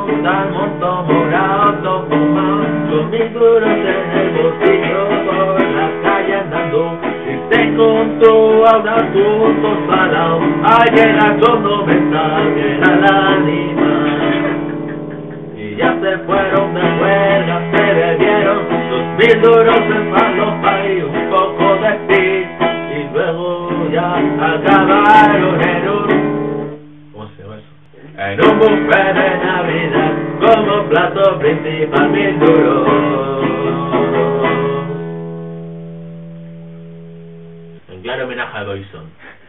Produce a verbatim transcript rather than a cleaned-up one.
Tan monto morado, todo fumando, mil duros en el bolsillo por la calle andando. Y se encontró a un asunto salado, alguien a todo mental, que era la anima. Y ya se fueron de huelga, se bebieron dos mil duros en falopa y un poco de pis. Y luego ya acabaron en un... ¿Cómo se llama eso? En un buffet de Navidad, como plato principal mil duros. En claro homenaje a Boyson.